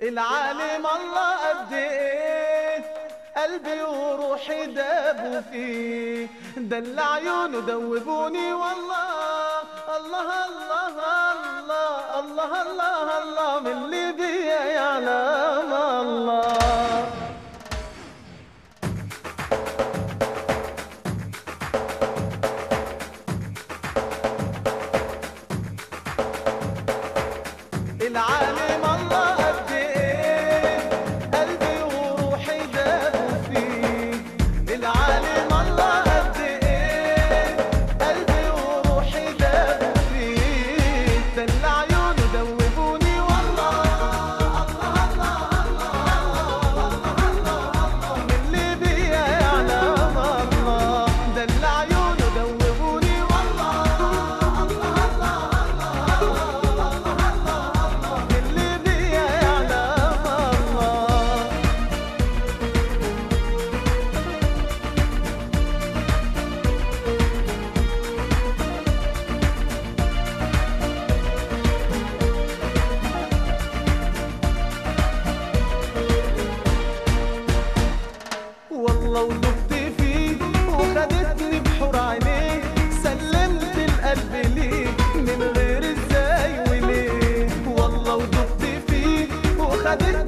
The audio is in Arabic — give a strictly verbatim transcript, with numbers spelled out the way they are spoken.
العالم الله قد ايه قلبي وروحي دابوا فيه، ده اللي عيونه دوبوني والله. الله الله الله الله الله الله من اللي بيا يعلم الله. العالم الله قد ايه قلبي وروحي دابوا فيه، العالم الله قد ايه قلبي وروحي دابوا فيه، ده اللي عيونه دوبوني والله. الله الله الله الله الله من اللي بيا يعلم الله، ده اللي عيونه دوبوني والله. الله والله ودقت فيه وخدتني بحور عينيه، سلمت القلب ليه من غير ازاي وليه. والله ودقت فيه وخدتني